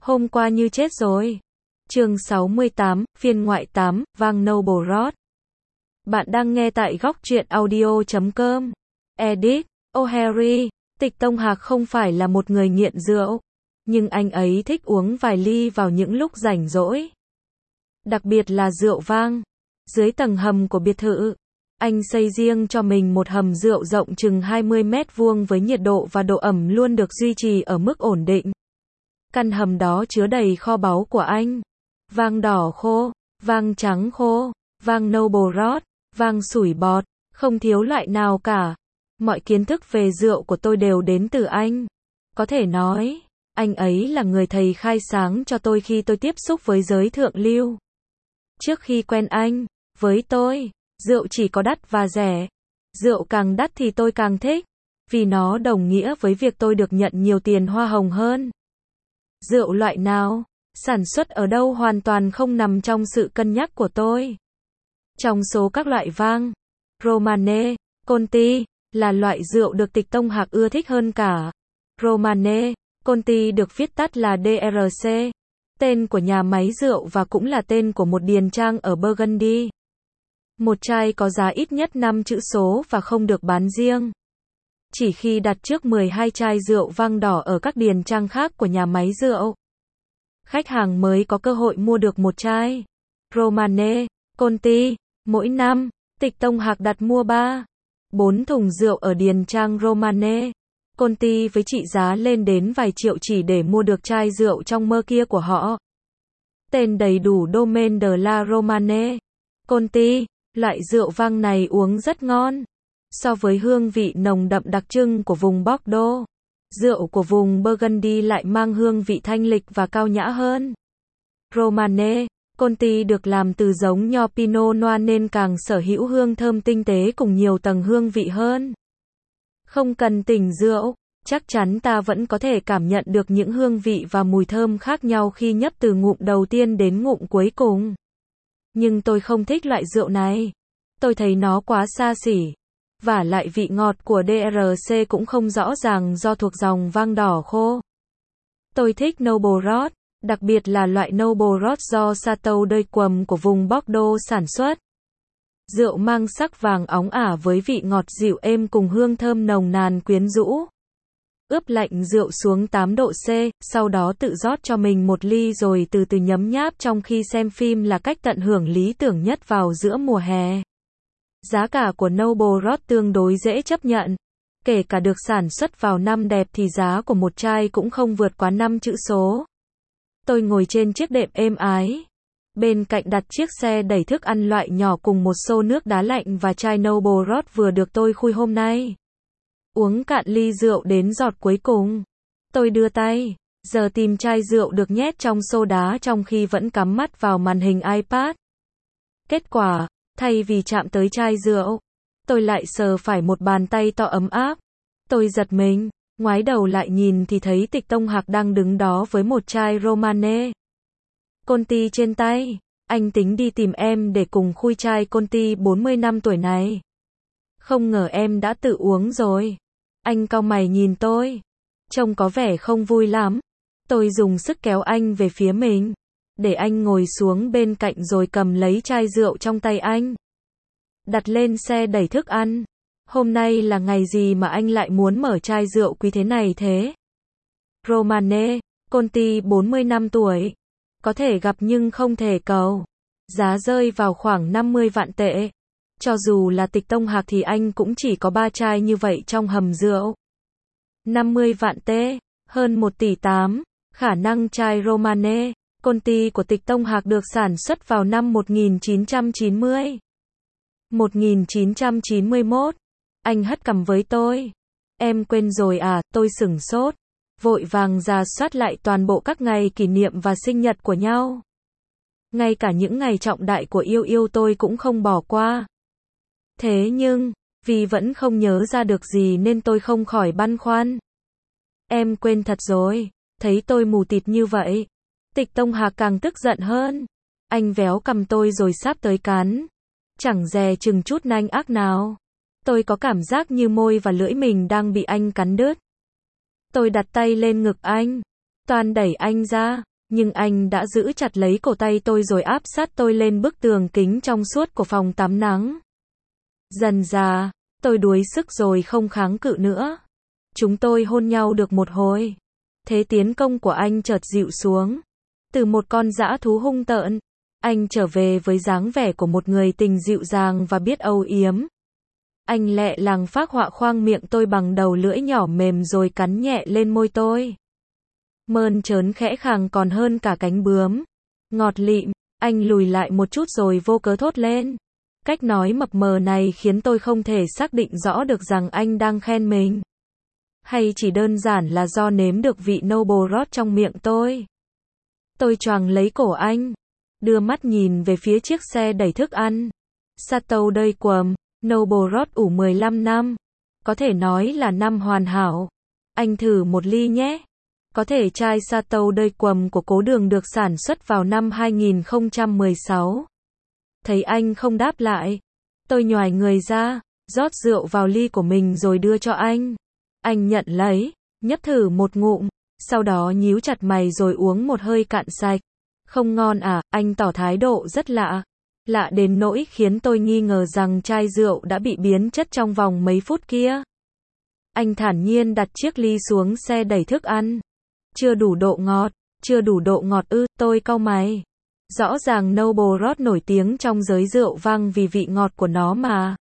Hôm qua như chết rồi. Chương 68, phiên ngoại 8, Vang Noble Road. Bạn đang nghe tại góc truyện audio.com. Edit, O'Harry, Tịch Tông Hạc không phải là một người nghiện rượu, nhưng anh ấy thích uống vài ly vào những lúc rảnh rỗi. Đặc biệt là rượu vang. Dưới tầng hầm của biệt thự, anh xây riêng cho mình một hầm rượu rộng chừng 20 mét vuông với nhiệt độ và độ ẩm luôn được duy trì ở mức ổn định. Căn hầm đó chứa đầy kho báu của anh. Vang đỏ khô, vang trắng khô, vang Noble Road, vang sủi bọt, không thiếu loại nào cả. Mọi kiến thức về rượu của tôi đều đến từ anh. Có thể nói, anh ấy là người thầy khai sáng cho tôi khi tôi tiếp xúc với giới thượng lưu. Trước khi quen anh, với tôi, rượu chỉ có đắt và rẻ. Rượu càng đắt thì tôi càng thích, vì nó đồng nghĩa với việc tôi được nhận nhiều tiền hoa hồng hơn. Rượu loại nào, sản xuất ở đâu hoàn toàn không nằm trong sự cân nhắc của tôi. Trong số các loại vang, Romane, Conti là loại rượu được Tịch Tông Hạc ưa thích hơn cả. Romane, Conti được viết tắt là DRC, tên của nhà máy rượu và cũng là tên của một điền trang ở Burgundy. Một chai có giá ít nhất 5 chữ số và không được bán riêng. Chỉ khi đặt trước 12 chai rượu vang đỏ ở các điền trang khác của nhà máy rượu, khách hàng mới có cơ hội mua được một chai Romane, Conti. Mỗi năm, Tịch Tông Hạc đặt mua 3-4 thùng rượu ở điền trang Romane, Conti với trị giá lên đến vài triệu chỉ để mua được chai rượu trong mơ kia của họ. Tên đầy đủ Domaine de la Romane, Conti. Loại rượu vang này uống rất ngon. So với hương vị nồng đậm đặc trưng của vùng Bordeaux, rượu của vùng Burgundy lại mang hương vị thanh lịch và cao nhã hơn. Romane, Conti được làm từ giống nho Pinot Noir nên càng sở hữu hương thơm tinh tế cùng nhiều tầng hương vị hơn. Không cần tỉnh rượu, chắc chắn ta vẫn có thể cảm nhận được những hương vị và mùi thơm khác nhau khi nhấp từ ngụm đầu tiên đến ngụm cuối cùng. Nhưng tôi không thích loại rượu này. Tôi thấy nó quá xa xỉ. Vả lại vị ngọt của DRC cũng không rõ ràng do thuộc dòng vang đỏ khô. Tôi thích Noble Road, đặc biệt là loại Noble Road do Chateau de Quầm của vùng Bordeaux sản xuất. Rượu mang sắc vàng óng ả với vị ngọt dịu êm cùng hương thơm nồng nàn quyến rũ. Ướp lạnh rượu xuống 8 độ C, sau đó tự rót cho mình một ly rồi từ từ nhấm nháp trong khi xem phim là cách tận hưởng lý tưởng nhất vào giữa mùa hè. Giá cả của Noble Road tương đối dễ chấp nhận. Kể cả được sản xuất vào năm đẹp thì giá của một chai cũng không vượt quá 5 chữ số. Tôi ngồi trên chiếc đệm êm ái. Bên cạnh đặt chiếc xe đẩy thức ăn loại nhỏ cùng một xô nước đá lạnh và chai Noble Road vừa được tôi khui hôm nay. Uống cạn ly rượu đến giọt cuối cùng. Tôi đưa tay, giờ tìm chai rượu được nhét trong xô đá trong khi vẫn cắm mắt vào màn hình iPad. Kết quả, thay vì chạm tới chai rượu, tôi lại sờ phải một bàn tay to ấm áp. Tôi giật mình, ngoái đầu lại nhìn thì thấy Tịch Tông Hạc đang đứng đó với một chai Romane, Conti trên tay. Anh tính đi tìm em để cùng khui chai Conti 40 năm tuổi này. Không ngờ em đã tự uống rồi. Anh cau mày nhìn tôi. Trông có vẻ không vui lắm. Tôi dùng sức kéo anh về phía mình, để anh ngồi xuống bên cạnh rồi cầm lấy chai rượu trong tay anh. Đặt lên xe đẩy thức ăn. Hôm nay là ngày gì mà anh lại muốn mở chai rượu quý thế này thế? Romane, Conti 40 năm tuổi. Có thể gặp nhưng không thể cầu. Giá rơi vào khoảng 50 vạn tệ. Cho dù là Tịch Tông Hạc thì anh cũng chỉ có 3 chai như vậy trong hầm rượu. 50 vạn tệ, hơn 1,8 tỷ. Khả năng chai Romane, Conti của Tịch Tông Hạc được sản xuất vào năm 1990. 1991. Anh hất cằm với tôi. Em quên rồi à, tôi sửng sốt. Vội vàng rà soát lại toàn bộ các ngày kỷ niệm và sinh nhật của nhau. Ngay cả những ngày trọng đại của yêu yêu tôi cũng không bỏ qua. Thế nhưng, vì vẫn không nhớ ra được gì nên tôi không khỏi băn khoăn. Em quên thật rồi. Thấy tôi mù tịt như vậy, Tịch Tông Hạc càng tức giận hơn. Anh véo cằm tôi rồi sắp tới cắn. Chẳng dè chừng chút nanh ác nào. Tôi có cảm giác như môi và lưỡi mình đang bị anh cắn đứt. Tôi đặt tay lên ngực anh, toan đẩy anh ra, Nhưng anh đã giữ chặt lấy cổ tay tôi rồi áp sát tôi lên bức tường kính trong suốt của phòng tắm nắng. Dần dà, tôi đuối sức rồi không kháng cự nữa. Chúng tôi hôn nhau được một hồi. Thế tiến công của anh chợt dịu xuống. Từ một con dã thú hung tợn, anh trở về với dáng vẻ của một người tình dịu dàng và biết âu yếm. Anh lẹ làng phác họa khoang miệng tôi bằng đầu lưỡi nhỏ mềm rồi cắn nhẹ lên môi tôi. Mơn trớn khẽ khàng còn hơn cả cánh bướm. Ngọt lịm, anh lùi lại một chút rồi vô cớ thốt lên. Cách nói mập mờ này khiến tôi không thể xác định rõ được rằng anh đang khen mình. Hay chỉ đơn giản là do nếm được vị Noble Rot trong miệng tôi. Tôi choàng lấy cổ anh, đưa mắt nhìn về phía chiếc xe đẩy thức ăn. Saturday Quầm, Noble Rot ủ 15 năm. Có thể nói là năm hoàn hảo. Anh thử một ly nhé. Có thể chai Saturday Quầm của Cố Đường được sản xuất vào năm 2016. Thấy anh không đáp lại, tôi nhoài người ra, rót rượu vào ly của mình rồi đưa cho anh. Anh nhận lấy, nhấp thử một ngụm, sau đó nhíu chặt mày rồi uống một hơi cạn sạch. Không ngon à? Anh tỏ thái độ rất lạ. Lạ đến nỗi khiến tôi nghi ngờ rằng chai rượu đã bị biến chất trong vòng mấy phút kia. Anh thản nhiên đặt chiếc ly xuống xe đẩy thức ăn. Chưa đủ độ ngọt, chưa đủ độ ngọt ư? Tôi cau mày. Rõ ràng Noble Rot nổi tiếng trong giới rượu vang vì vị ngọt của nó mà.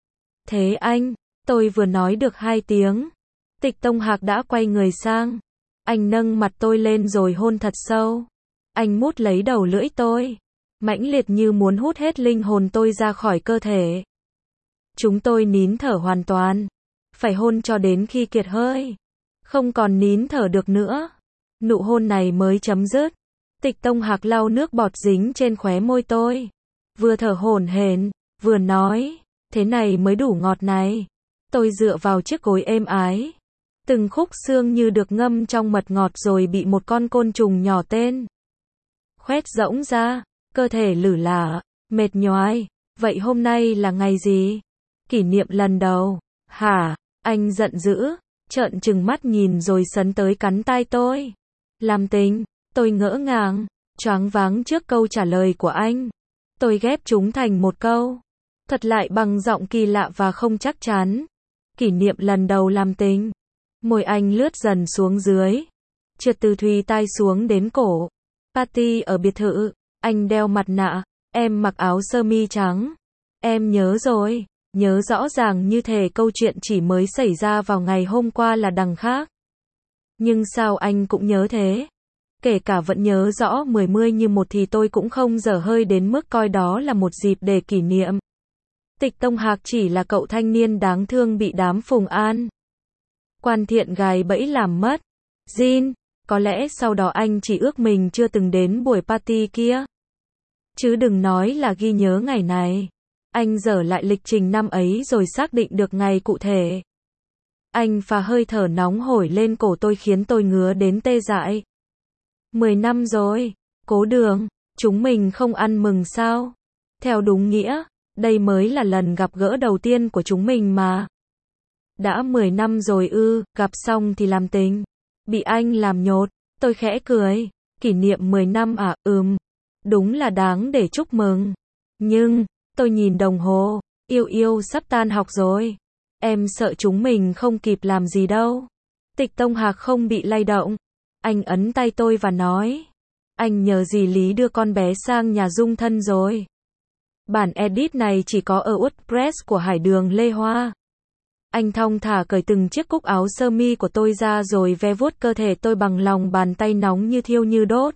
Thế anh, tôi vừa nói được 2 tiếng. Tịch Tông Hạc đã quay người sang. Anh nâng mặt tôi lên rồi hôn thật sâu. Anh mút lấy đầu lưỡi tôi. Mãnh liệt như muốn hút hết linh hồn tôi ra khỏi cơ thể. Chúng tôi nín thở hoàn toàn. Phải hôn cho đến khi kiệt hơi. Không còn nín thở được nữa. Nụ hôn này mới chấm dứt. Tịch Tông Hạc lau nước bọt dính trên khóe môi tôi. Vừa thở hổn hển, vừa nói, thế này mới đủ ngọt này. Tôi dựa vào chiếc gối êm ái. Từng khúc xương như được ngâm trong mật ngọt rồi bị một con côn trùng nhỏ tên khoét rỗng ra, cơ thể lử lả, mệt nhoài. Vậy hôm nay là ngày gì? Kỷ niệm lần đầu. Hả? Anh giận dữ, trợn trừng mắt nhìn rồi sấn tới cắn tai tôi. Làm tình. Tôi ngỡ ngàng, choáng váng trước câu trả lời của anh. Tôi ghép chúng thành một câu. Thuật lại bằng giọng kỳ lạ và không chắc chắn. Kỷ niệm lần đầu làm tình. Môi anh lướt dần xuống dưới. Trượt từ thùy tai xuống đến cổ. Party ở biệt thự. Anh đeo mặt nạ. Em mặc áo sơ mi trắng. Em nhớ rồi. Nhớ rõ ràng như thể câu chuyện chỉ mới xảy ra vào ngày hôm qua là đằng khác. Nhưng sao anh cũng nhớ thế? Kể cả vẫn nhớ rõ 10 như một thì tôi cũng không dở hơi đến mức coi đó là một dịp để kỷ niệm. Tịch Tông Hạc chỉ là cậu thanh niên đáng thương bị đám Phùng An Quan Thiện gài bẫy làm mất. Jin, có lẽ sau đó anh chỉ ước mình chưa từng đến buổi party kia. Chứ đừng nói là ghi nhớ ngày này. Anh dở lại lịch trình năm ấy rồi xác định được ngày cụ thể. Anh phà hơi thở nóng hổi lên cổ tôi khiến tôi ngứa đến tê dại. 10 năm rồi, Cố Đường, chúng mình không ăn mừng sao? Theo đúng nghĩa, đây mới là lần gặp gỡ đầu tiên của chúng mình mà. Đã 10 năm rồi ư? Gặp xong thì làm tình. Bị anh làm nhột, tôi khẽ cười. Kỷ niệm 10 năm à? Đúng là đáng để chúc mừng. Nhưng, tôi nhìn đồng hồ, yêu sắp tan học rồi. Em sợ chúng mình không kịp làm gì đâu. Tịch Tông Hạc không bị lay động. Anh ấn tay tôi và nói. Anh nhờ dì Lý đưa con bé sang nhà dung thân rồi. Bản edit này chỉ có ở WordPress của Hải Đường Lê Hoa. Anh thong thả cởi từng chiếc cúc áo sơ mi của tôi ra rồi ve vuốt cơ thể tôi bằng lòng bàn tay nóng như thiêu như đốt.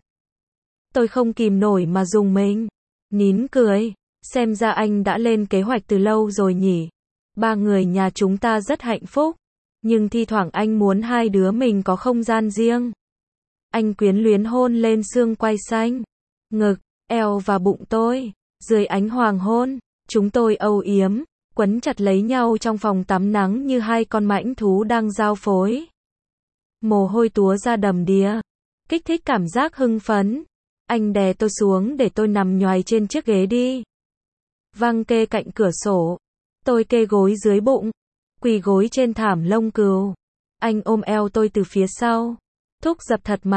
Tôi không kìm nổi mà rùng mình. Nín cười. Xem ra anh đã lên kế hoạch từ lâu rồi nhỉ. 3 người nhà chúng ta rất hạnh phúc. Nhưng thi thoảng anh muốn hai đứa mình có không gian riêng. Anh quyến luyến hôn lên xương quai xanh, ngực, eo và bụng tôi. Dưới ánh hoàng hôn, chúng tôi âu yếm, quấn chặt lấy nhau trong phòng tắm nắng như hai con mãnh thú đang giao phối. Mồ hôi túa ra đầm đìa, kích thích cảm giác hưng phấn. Anh đè tôi xuống để tôi nằm nhoài trên chiếc ghế đi. Văng kê cạnh cửa sổ. Tôi kê gối dưới bụng, quỳ gối trên thảm lông cừu. Anh ôm eo tôi từ phía sau, thúc giục thật mạnh,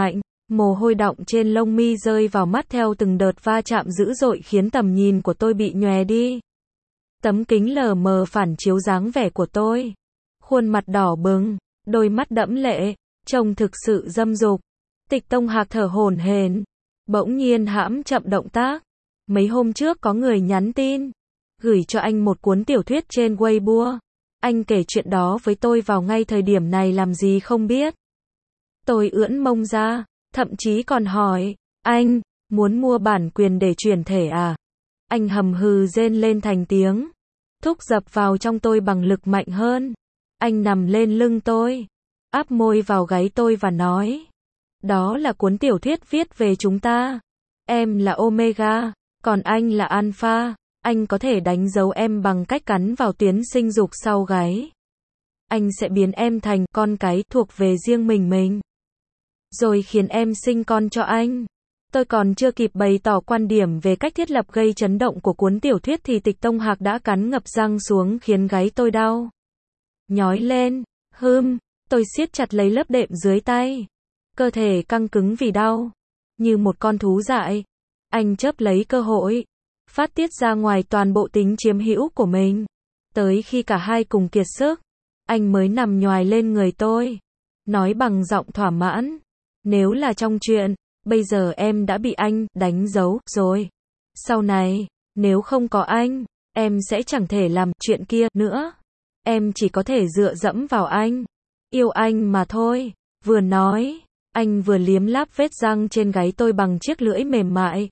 Mồ hôi đọng trên lông mi rơi vào mắt theo từng đợt va chạm dữ dội khiến tầm nhìn của tôi bị nhòe đi. Tấm kính lờ mờ phản chiếu dáng vẻ của tôi. Khuôn mặt đỏ bừng, đôi mắt đẫm lệ, trông thực sự dâm dục. Tịch Tông Hạc thở hổn hển, bỗng nhiên hãm chậm động tác. Mấy hôm trước có người nhắn tin, gửi cho anh một cuốn tiểu thuyết trên Weibo. Anh kể chuyện đó với tôi vào ngay thời điểm này làm gì không biết. Tôi ưỡn mông ra, thậm chí còn hỏi, anh, muốn mua bản quyền để chuyển thể à? Anh hầm hừ rên lên thành tiếng, thúc dập vào trong tôi bằng lực mạnh hơn. Anh nằm lên lưng tôi, áp môi vào gáy tôi và nói, đó là cuốn tiểu thuyết viết về chúng ta. Em là Omega, còn anh là Alpha. Anh có thể đánh dấu em bằng cách cắn vào tuyến sinh dục sau gáy. Anh sẽ biến em thành con cái thuộc về riêng mình. Rồi khiến em sinh con cho anh. Tôi còn chưa kịp bày tỏ quan điểm về cách thiết lập gây chấn động của cuốn tiểu thuyết thì Tịch Tông Hạc đã cắn ngập răng xuống khiến gáy tôi đau nhói lên. Tôi siết chặt lấy lớp đệm dưới tay. Cơ thể căng cứng vì đau, như một con thú dại. Anh chớp lấy cơ hội, phát tiết ra ngoài toàn bộ tính chiếm hữu của mình. Tới khi cả hai cùng kiệt sức, anh mới nằm nhoài lên người tôi, nói bằng giọng thỏa mãn, nếu là trong chuyện, bây giờ em đã bị anh đánh dấu rồi. Sau này, nếu không có anh, em sẽ chẳng thể làm chuyện kia nữa. Em chỉ có thể dựa dẫm vào anh, yêu anh mà thôi. Vừa nói, anh vừa liếm láp vết răng trên gáy tôi bằng chiếc lưỡi mềm mại,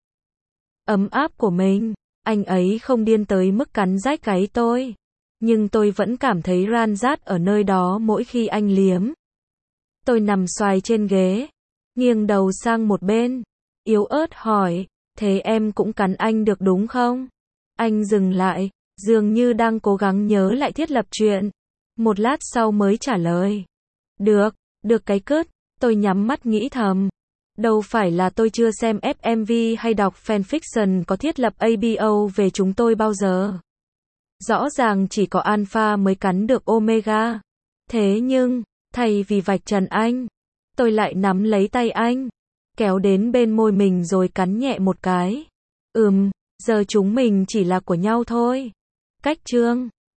ấm áp của mình. Anh ấy không điên tới mức cắn rách gáy tôi, nhưng tôi vẫn cảm thấy ran rát ở nơi đó mỗi khi anh liếm. Tôi nằm xoài trên ghế, nghiêng đầu sang một bên, yếu ớt hỏi, thế em cũng cắn anh được đúng không? Anh dừng lại, dường như đang cố gắng nhớ lại thiết lập chuyện. Một lát sau mới trả lời, được cái cứt. Tôi nhắm mắt nghĩ thầm, đâu phải là tôi chưa xem FMV hay đọc fanfiction có thiết lập ABO về chúng tôi bao giờ. Rõ ràng chỉ có Alpha mới cắn được Omega. Thế nhưng, thay vì vạch trần anh, tôi lại nắm lấy tay anh, kéo đến bên môi mình rồi cắn nhẹ một cái. Giờ chúng mình chỉ là của nhau thôi. Cách chương